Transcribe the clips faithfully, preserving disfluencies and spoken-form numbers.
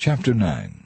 Chapter nine.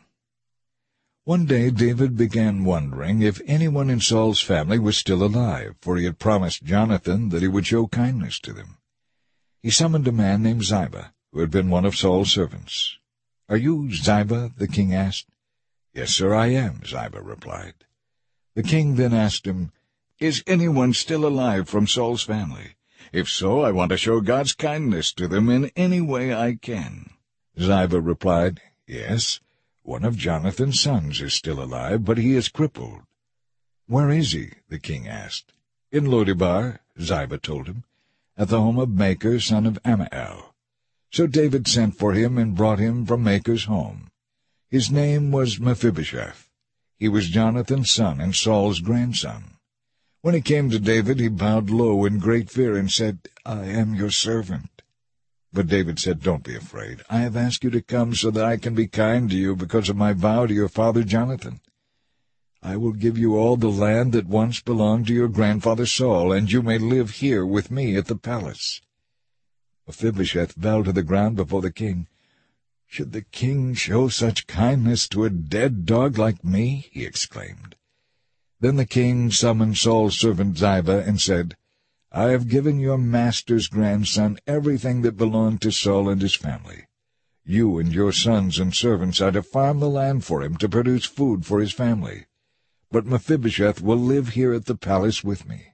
One day David began wondering if anyone in Saul's family was still alive, for he had promised Jonathan that he would show kindness to them. He summoned a man named Ziba, who had been one of Saul's servants. "Are you Ziba?" the king asked. "Yes, sir, I am," Ziba replied. The king then asked him, "Is anyone still alive from Saul's family? If so, I want to show God's kindness to them in any way I can." Ziba replied, "Yes, one of Jonathan's sons is still alive, but he is crippled." "Where is he?" the king asked. "In Lo-debar," Ziba told him, "at the home of Machir, son of Ammiel." So David sent for him and brought him from Machir's home. His name was Mephibosheth. He was Jonathan's son and Saul's grandson. When he came to David, he bowed low in great fear and said, "I am your servant." But David said, "Don't be afraid. I have asked you to come so that I can be kind to you because of my vow to your father Jonathan. I will give you all the land that once belonged to your grandfather Saul, and you may live here with me at the palace." Mephibosheth fell to the ground before the king. "Should the king show such kindness to a dead dog like me?" he exclaimed. Then the king summoned Saul's servant Ziba and said, "I have given your master's grandson everything that belonged to Saul and his family. You and your sons and servants are to farm the land for him to produce food for his family. But Mephibosheth will live here at the palace with me."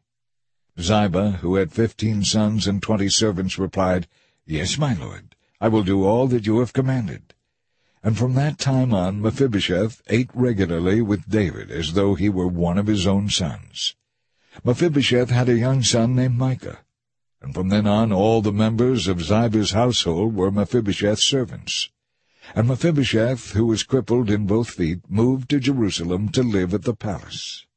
Ziba, who had fifteen sons and twenty servants, replied, "Yes, my lord, I will do all that you have commanded." And from that time on Mephibosheth ate regularly with David as though he were one of his own sons. Mephibosheth had a young son named Micah, and from then on all the members of Ziba's household were Mephibosheth's servants. And Mephibosheth, who was crippled in both feet, moved to Jerusalem to live at the palace.